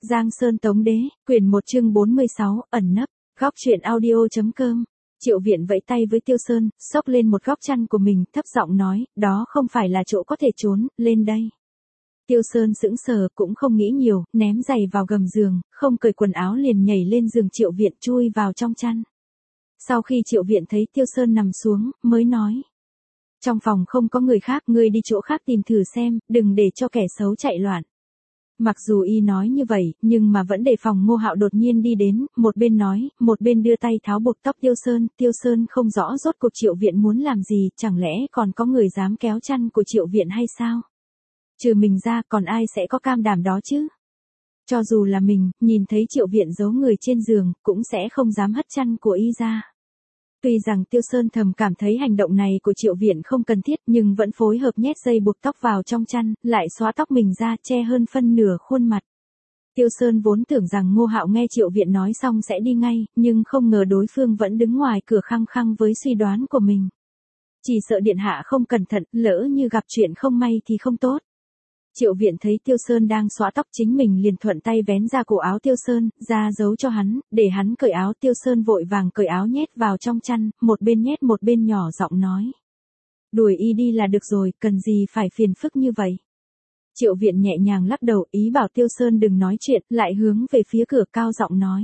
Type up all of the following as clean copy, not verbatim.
Giang Sơn Tống Đế, quyển 1 chương 46, ẩn nấp, góc truyện audio.com. Triệu Viện vẫy tay với Tiêu Sơn, xốc lên một góc chăn của mình, thấp giọng nói, đó không phải là chỗ có thể trốn, lên đây. Tiêu Sơn sững sờ, cũng không nghĩ nhiều, ném giày vào gầm giường, không cởi quần áo liền nhảy lên giường Triệu Viện chui vào trong chăn. Sau khi Triệu Viện thấy Tiêu Sơn nằm xuống, mới nói. Trong phòng không có người khác, ngươi đi chỗ khác tìm thử xem, đừng để cho kẻ xấu chạy loạn. Mặc dù y nói như vậy, nhưng mà vẫn đề phòng Ngô Hạo đột nhiên đi đến, một bên nói, một bên đưa tay tháo buộc tóc Tiêu Sơn không rõ rốt cuộc Triệu Viện muốn làm gì, chẳng lẽ còn có người dám kéo chăn của Triệu Viện hay sao? Trừ mình ra, còn ai sẽ có cam đảm đó chứ? Cho dù là mình, nhìn thấy Triệu Viện giấu người trên giường, cũng sẽ không dám hất chăn của y ra. Tuy rằng Tiêu Sơn thầm cảm thấy hành động này của Triệu Viện không cần thiết nhưng vẫn phối hợp nhét dây buộc tóc vào trong chăn, lại xóa tóc mình ra che hơn phân nửa khuôn mặt. Tiêu Sơn vốn tưởng rằng Ngô Hạo nghe Triệu Viện nói xong sẽ đi ngay, nhưng không ngờ đối phương vẫn đứng ngoài cửa khăng khăng với suy đoán của mình. Chỉ sợ điện hạ không cẩn thận, lỡ như gặp chuyện không may thì không tốt. Triệu Viện thấy Tiêu Sơn đang xóa tóc chính mình liền thuận tay vén ra cổ áo Tiêu Sơn, ra giấu cho hắn, để hắn cởi áo. Tiêu Sơn vội vàng cởi áo nhét vào trong chăn, một bên nhét một bên nhỏ giọng nói. Đuổi y đi là được rồi, cần gì phải phiền phức như vậy. Triệu Viện nhẹ nhàng lắc đầu, ý bảo Tiêu Sơn đừng nói chuyện, lại hướng về phía cửa cao giọng nói.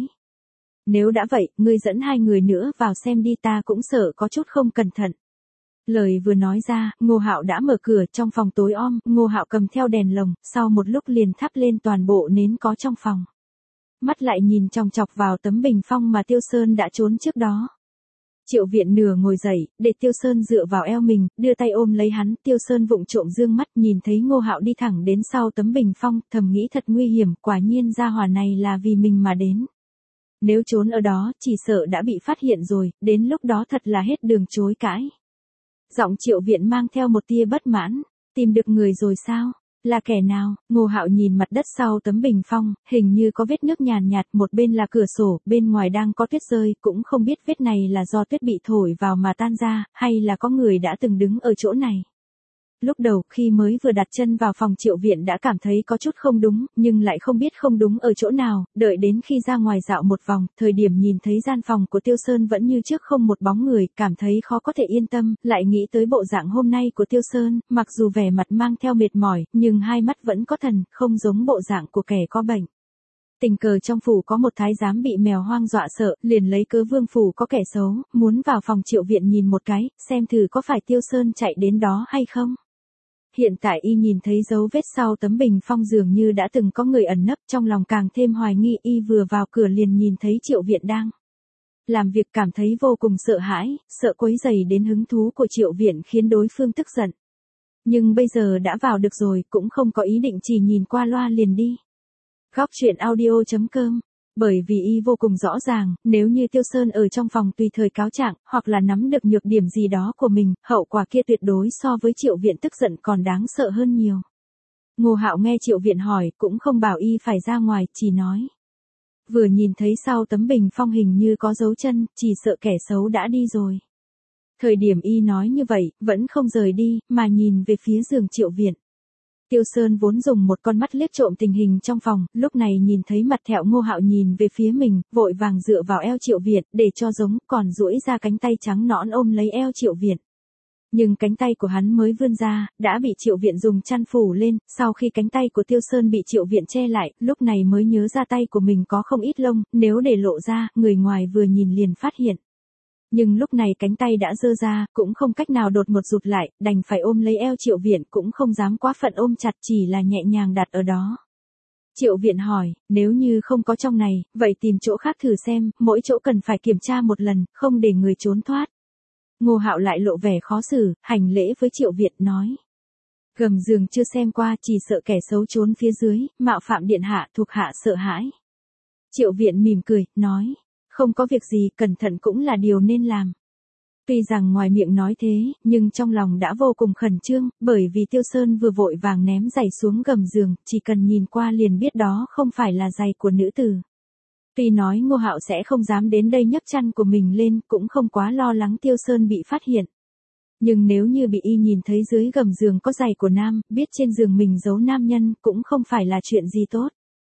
Nếu đã vậy, ngươi dẫn hai người nữa vào xem đi, ta cũng sợ có chút không cẩn thận. Lời vừa nói ra, Ngô Hạo đã mở cửa, trong phòng tối om, Ngô Hạo cầm theo đèn lồng, sau một lúc liền thắp lên toàn bộ nến có trong phòng. Mắt lại nhìn chòng chọc vào tấm bình phong mà Tiêu Sơn đã trốn trước đó. Triệu Viện nửa ngồi dậy, để Tiêu Sơn dựa vào eo mình, đưa tay ôm lấy hắn. Tiêu Sơn vụng trộm dương mắt nhìn thấy Ngô Hạo đi thẳng đến sau tấm bình phong, thầm nghĩ thật nguy hiểm, quả nhiên gia hỏa này là vì mình mà đến. Nếu trốn ở đó, chỉ sợ đã bị phát hiện rồi, đến lúc đó thật là hết đường chối cãi. Giọng Triệu Viện mang theo một tia bất mãn, tìm được người rồi sao? Là kẻ nào? Ngô Hạo nhìn mặt đất sau tấm bình phong, hình như có vết nước nhàn nhạt, một bên là cửa sổ, bên ngoài đang có tuyết rơi, cũng không biết vết này là do tuyết bị thổi vào mà tan ra, hay là có người đã từng đứng ở chỗ này. Lúc đầu khi mới vừa đặt chân vào phòng Triệu Viện đã cảm thấy có chút không đúng, nhưng lại không biết không đúng ở chỗ nào, đợi đến khi ra ngoài dạo một vòng, thời điểm nhìn thấy gian phòng của Tiêu Sơn vẫn như trước không một bóng người, cảm thấy khó có thể yên tâm, lại nghĩ tới bộ dạng hôm nay của Tiêu Sơn, mặc dù vẻ mặt mang theo mệt mỏi, nhưng hai mắt vẫn có thần, không giống bộ dạng của kẻ có bệnh. Tình cờ trong phủ có một thái giám bị mèo hoang dọa sợ, liền lấy cớ vương phủ có kẻ xấu, muốn vào phòng Triệu Viện nhìn một cái, xem thử có phải Tiêu Sơn chạy đến đó hay không. Hiện tại y nhìn thấy dấu vết sau tấm bình phong dường như đã từng có người ẩn nấp, trong lòng càng thêm hoài nghi. Y vừa vào cửa liền nhìn thấy Triệu Viện đang làm việc, cảm thấy vô cùng sợ hãi, sợ quấy rầy đến hứng thú của Triệu Viện khiến đối phương tức giận. Nhưng bây giờ đã vào được rồi, cũng không có ý định chỉ nhìn qua loa liền đi. Góc truyện audio.com. Bởi vì y vô cùng rõ ràng, nếu như Tiêu Sơn ở trong phòng tùy thời cáo trạng, hoặc là nắm được nhược điểm gì đó của mình, hậu quả kia tuyệt đối so với Triệu Viện tức giận còn đáng sợ hơn nhiều. Ngô Hạo nghe Triệu Viện hỏi, cũng không bảo y phải ra ngoài, chỉ nói. Vừa nhìn thấy sau tấm bình phong hình như có dấu chân, chỉ sợ kẻ xấu đã đi rồi. Thời điểm y nói như vậy, vẫn không rời đi, mà nhìn về phía giường Triệu Viện. Tiêu Sơn vốn dùng một con mắt liếc trộm tình hình trong phòng, lúc này nhìn thấy mặt thẹo Ngô Hạo nhìn về phía mình, vội vàng dựa vào eo Triệu Viện, để cho giống, còn duỗi ra cánh tay trắng nõn ôm lấy eo Triệu Viện. Nhưng cánh tay của hắn mới vươn ra, đã bị Triệu Viện dùng chăn phủ lên, sau khi cánh tay của Tiêu Sơn bị Triệu Viện che lại, lúc này mới nhớ ra tay của mình có không ít lông, nếu để lộ ra, người ngoài vừa nhìn liền phát hiện. Nhưng lúc này cánh tay đã giơ ra, cũng không cách nào đột ngột rụt lại, đành phải ôm lấy eo Triệu Viện, cũng không dám quá phận ôm chặt, chỉ là nhẹ nhàng đặt ở đó. Triệu Viện hỏi, nếu như không có trong này, vậy tìm chỗ khác thử xem, mỗi chỗ cần phải kiểm tra một lần, không để người trốn thoát. Ngô Hạo lại lộ vẻ khó xử, hành lễ với Triệu Viện nói. Gầm giường chưa xem qua, chỉ sợ kẻ xấu trốn phía dưới, mạo phạm điện hạ, thuộc hạ sợ hãi. Triệu Viện mỉm cười, nói. Không có việc gì, cẩn thận cũng là điều nên làm. Tuy rằng ngoài miệng nói thế, nhưng trong lòng đã vô cùng khẩn trương, bởi vì Tiêu Sơn vừa vội vàng ném giày xuống gầm giường, chỉ cần nhìn qua liền biết đó không phải là giày của nữ tử. Tuy nói Ngô Hạo sẽ không dám đến đây nhấc chăn của mình lên, cũng không quá lo lắng Tiêu Sơn bị phát hiện. Nhưng nếu như bị y nhìn thấy dưới gầm giường có giày của nam, biết trên giường mình giấu nam nhân, cũng không phải là chuyện gì tốt.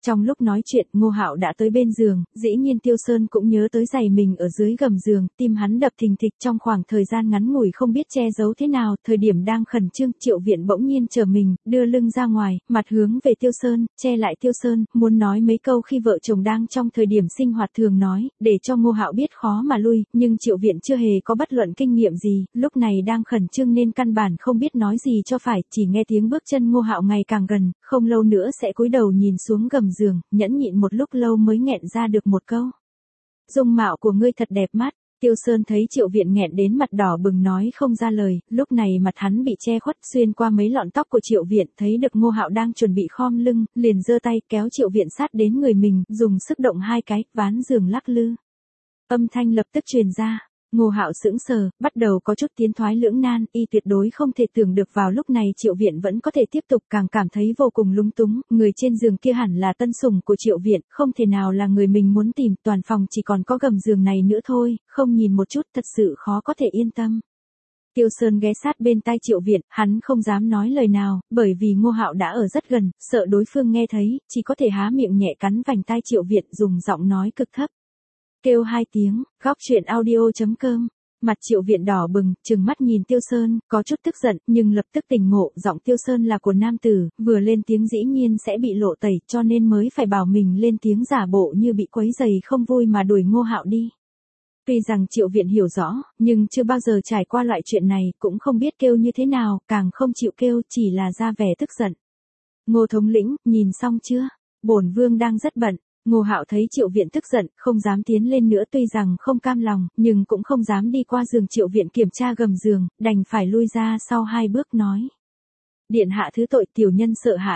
Trong lúc nói chuyện, Ngô Hạo đã tới bên giường, dĩ nhiên Tiêu Sơn cũng nhớ tới giày mình ở dưới gầm giường, tim hắn đập thình thịch trong khoảng thời gian ngắn ngủi không biết che giấu thế nào, thời điểm đang khẩn trương, Triệu Viện bỗng nhiên trở mình, đưa lưng ra ngoài, mặt hướng về Tiêu Sơn, che lại Tiêu Sơn, muốn nói mấy câu khi vợ chồng đang trong thời điểm sinh hoạt thường nói, để cho Ngô Hạo biết khó mà lui, nhưng Triệu Viện chưa hề có bất luận kinh nghiệm gì, lúc này đang khẩn trương nên căn bản không biết nói gì cho phải, chỉ nghe tiếng bước chân Ngô Hạo ngày càng gần, không lâu nữa sẽ cúi đầu nhìn xuống gầm giường, nhẫn nhịn một lúc lâu mới nghẹn ra được một câu. Dung mạo của ngươi thật đẹp mắt. Tiêu Sơn thấy Triệu Viện nghẹn đến mặt đỏ bừng nói không ra lời, lúc này mặt hắn bị che khuất xuyên qua mấy lọn tóc của Triệu Viện, thấy được Ngô Hạo đang chuẩn bị khom lưng, liền giơ tay kéo Triệu Viện sát đến người mình, dùng sức động hai cái, ván giường lắc lư. Âm thanh lập tức truyền ra. Ngô Hạo sững sờ, bắt đầu có chút tiến thoái lưỡng nan, y tuyệt đối không thể tưởng được vào lúc này Triệu Viện vẫn có thể tiếp tục, càng cảm thấy vô cùng lung túng, người trên giường kia hẳn là tân sủng của Triệu Viện, không thể nào là người mình muốn tìm, toàn phòng chỉ còn có gầm giường này nữa thôi, không nhìn một chút thật sự khó có thể yên tâm. Tiêu Sơn ghé sát bên tai Triệu Viện, hắn không dám nói lời nào, bởi vì Ngô Hạo đã ở rất gần, sợ đối phương nghe thấy, chỉ có thể há miệng nhẹ cắn vành tai Triệu Viện dùng giọng nói cực thấp. Kêu 2 tiếng, góc chuyện audio.com. Mặt Triệu Viện đỏ bừng, trừng mắt nhìn Tiêu Sơn, có chút tức giận, nhưng lập tức tỉnh ngộ, giọng Tiêu Sơn là của nam tử, vừa lên tiếng dĩ nhiên sẽ bị lộ tẩy, cho nên mới phải bảo mình lên tiếng giả bộ như bị quấy rầy không vui mà đuổi Ngô Hạo đi. Tuy rằng Triệu Viện hiểu rõ, nhưng chưa bao giờ trải qua loại chuyện này, cũng không biết kêu như thế nào, càng không chịu kêu, chỉ là ra vẻ tức giận. Ngô thống lĩnh, nhìn xong chưa? Bổn vương đang rất bận. Ngô Hạo thấy Triệu Viện tức giận, không dám tiến lên nữa, tuy rằng không cam lòng, nhưng cũng không dám đi qua giường Triệu Viện kiểm tra gầm giường, đành phải lui ra sau 2 bước nói. Điện hạ thứ tội, tiểu nhân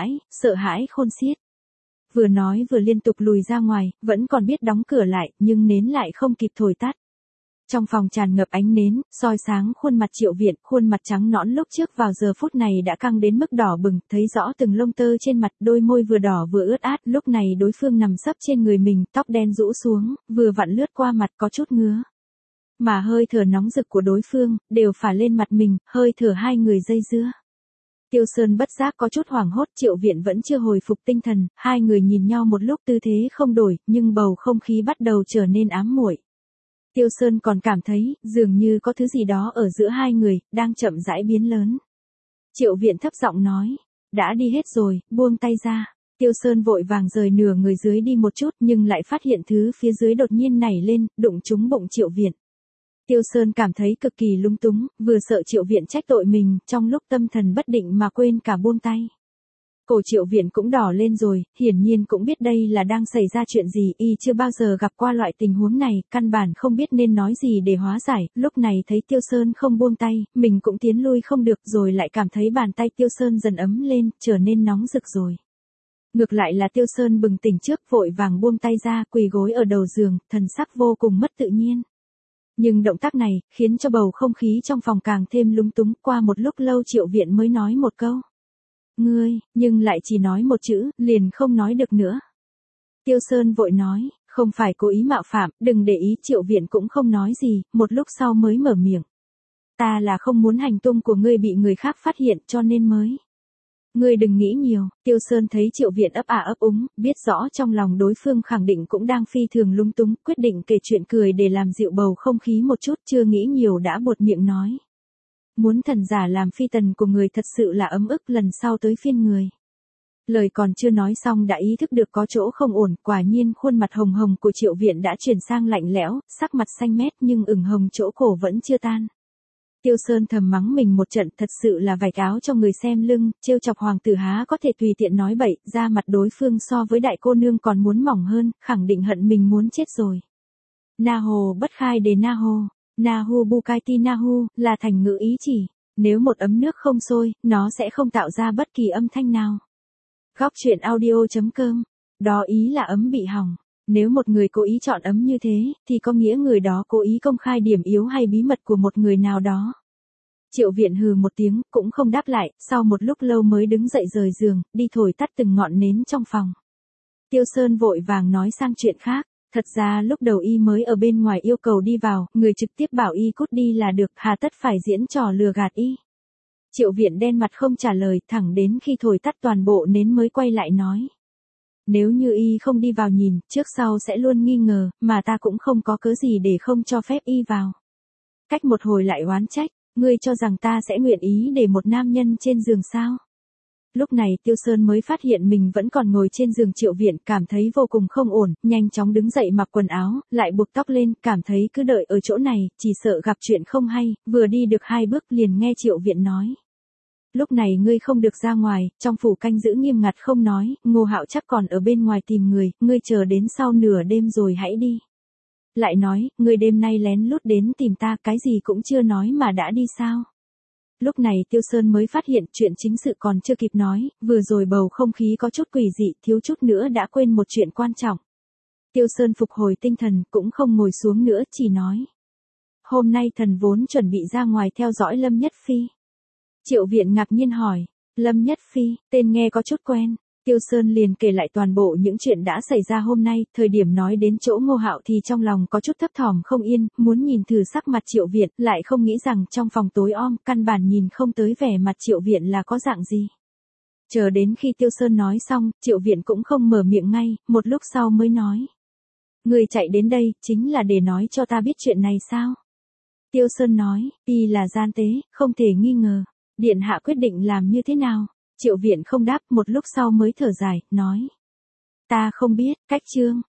sợ hãi khôn xiết. Vừa nói vừa liên tục lùi ra ngoài, vẫn còn biết đóng cửa lại, nhưng nến lại không kịp thổi tắt. Trong phòng tràn ngập ánh nến, soi sáng khuôn mặt Triệu Viện, khuôn mặt trắng nõn lúc trước vào giờ phút này đã căng đến mức đỏ bừng, thấy rõ từng lông tơ trên mặt, đôi môi vừa đỏ vừa ướt át, lúc này đối phương nằm sấp trên người mình, tóc đen rũ xuống, vừa vặn lướt qua mặt có chút ngứa. Mà hơi thở nóng rực của đối phương, đều phả lên mặt mình, hơi thở hai người dây dưa. Tiêu Sơn bất giác có chút hoảng hốt, Triệu Viện vẫn chưa hồi phục tinh thần, hai người nhìn nhau một lúc tư thế không đổi, nhưng bầu không khí bắt đầu trở nên ám muội. Tiêu Sơn còn cảm thấy, dường như có thứ gì đó ở giữa hai người, đang chậm rãi biến lớn. Triệu Viện thấp giọng nói, đã đi hết rồi, buông tay ra. Tiêu Sơn vội vàng rời nửa người dưới đi một chút, nhưng lại phát hiện thứ phía dưới đột nhiên nảy lên, đụng trúng bụng Triệu Viện. Tiêu Sơn cảm thấy cực kỳ lung túng, vừa sợ Triệu Viện trách tội mình, trong lúc tâm thần bất định mà quên cả buông tay. Cổ Triệu Viện cũng đỏ lên rồi, hiển nhiên cũng biết đây là đang xảy ra chuyện gì, y chưa bao giờ gặp qua loại tình huống này, căn bản không biết nên nói gì để hóa giải, lúc này thấy Tiêu Sơn không buông tay, mình cũng tiến lui không được, rồi lại cảm thấy bàn tay Tiêu Sơn dần ấm lên, trở nên nóng rực rồi. Ngược lại là Tiêu Sơn bừng tỉnh trước, vội vàng buông tay ra, quỳ gối ở đầu giường, thần sắc vô cùng mất tự nhiên. Nhưng động tác này, khiến cho bầu không khí trong phòng càng thêm lung túng, qua một lúc lâu Triệu Viện mới nói một câu. Ngươi, nhưng lại chỉ nói một chữ, liền không nói được nữa. Tiêu Sơn vội nói, không phải cố ý mạo phạm, đừng để ý. Triệu Viện cũng không nói gì, một lúc sau mới mở miệng. Ta là không muốn hành tung của ngươi bị người khác phát hiện cho nên mới. Ngươi đừng nghĩ nhiều. Tiêu Sơn thấy Triệu Viện ấp ấp úng, biết rõ trong lòng đối phương khẳng định cũng đang phi thường lung túng, quyết định kể chuyện cười để làm dịu bầu không khí một chút, chưa nghĩ nhiều đã buột miệng nói. Muốn thần giả làm phi tần của người thật sự là ấm ức, lần sau tới phiên người. Lời còn chưa nói xong đã ý thức được có chỗ không ổn, quả nhiên khuôn mặt hồng hồng của Triệu Viện đã chuyển sang lạnh lẽo, sắc mặt xanh mét nhưng ửng hồng chỗ cổ vẫn chưa tan. Tiêu Sơn thầm mắng mình một trận, thật sự là vạch áo cho người xem lưng, trêu chọc hoàng tử há có thể tùy tiện nói bậy, ra mặt đối phương so với đại cô nương còn muốn mỏng hơn, khẳng định hận mình muốn chết rồi. Na hồ bất khai đề na hồ. Nahu Bukaiti Nahu, là thành ngữ ý chỉ, nếu một ấm nước không sôi, nó sẽ không tạo ra bất kỳ âm thanh nào. Góc chuyện audio.com, đó ý là ấm bị hỏng. Nếu một người cố ý chọn ấm như thế, thì có nghĩa người đó cố ý công khai điểm yếu hay bí mật của một người nào đó. Triệu Viện hừ một tiếng, cũng không đáp lại, sau một lúc lâu mới đứng dậy rời giường, đi thổi tắt từng ngọn nến trong phòng. Tiêu Sơn vội vàng nói sang chuyện khác. Thật ra lúc đầu y mới ở bên ngoài yêu cầu đi vào, người trực tiếp bảo y cút đi là được, hà tất phải diễn trò lừa gạt y. Triệu Viện đen mặt không trả lời, thẳng đến khi thổi tắt toàn bộ nến mới quay lại nói. Nếu như y không đi vào nhìn, trước sau sẽ luôn nghi ngờ, mà ta cũng không có cớ gì để không cho phép y vào. Cách một hồi lại oán trách, ngươi cho rằng ta sẽ nguyện ý để một nam nhân trên giường sao? Lúc này Tiêu Sơn mới phát hiện mình vẫn còn ngồi trên giường Triệu Viện, cảm thấy vô cùng không ổn, nhanh chóng đứng dậy mặc quần áo, lại buộc tóc lên, cảm thấy cứ đợi ở chỗ này, chỉ sợ gặp chuyện không hay, vừa đi được 2 bước liền nghe Triệu Viện nói. Lúc này ngươi không được ra ngoài, trong phủ canh giữ nghiêm ngặt không nói, Ngô Hạo chắc còn ở bên ngoài tìm người, ngươi chờ đến sau nửa đêm rồi hãy đi. Lại nói, ngươi đêm nay lén lút đến tìm ta, cái gì cũng chưa nói mà đã đi sao? Lúc này Tiêu Sơn mới phát hiện chuyện chính sự còn chưa kịp nói, vừa rồi bầu không khí có chút quỷ dị, thiếu chút nữa đã quên một chuyện quan trọng. Tiêu Sơn phục hồi tinh thần, cũng không ngồi xuống nữa, chỉ nói. Hôm nay thần vốn chuẩn bị ra ngoài theo dõi Lâm Nhất Phi. Triệu Viện ngạc nhiên hỏi, Lâm Nhất Phi, tên nghe có chút quen. Tiêu Sơn liền kể lại toàn bộ những chuyện đã xảy ra hôm nay, thời điểm nói đến chỗ Ngô Hạo thì trong lòng có chút thấp thỏm không yên, muốn nhìn thử sắc mặt Triệu Viện, lại không nghĩ rằng trong phòng tối om, căn bản nhìn không tới vẻ mặt Triệu Viện là có dạng gì. Chờ đến khi Tiêu Sơn nói xong, Triệu Viện cũng không mở miệng ngay, một lúc sau mới nói. Người chạy đến đây, chính là để nói cho ta biết chuyện này sao? Tiêu Sơn nói, y là gian tế, không thể nghi ngờ. Điện hạ quyết định làm như thế nào? Triệu Viện không đáp, một lúc sau mới thở dài, nói. Ta không biết, cách chương.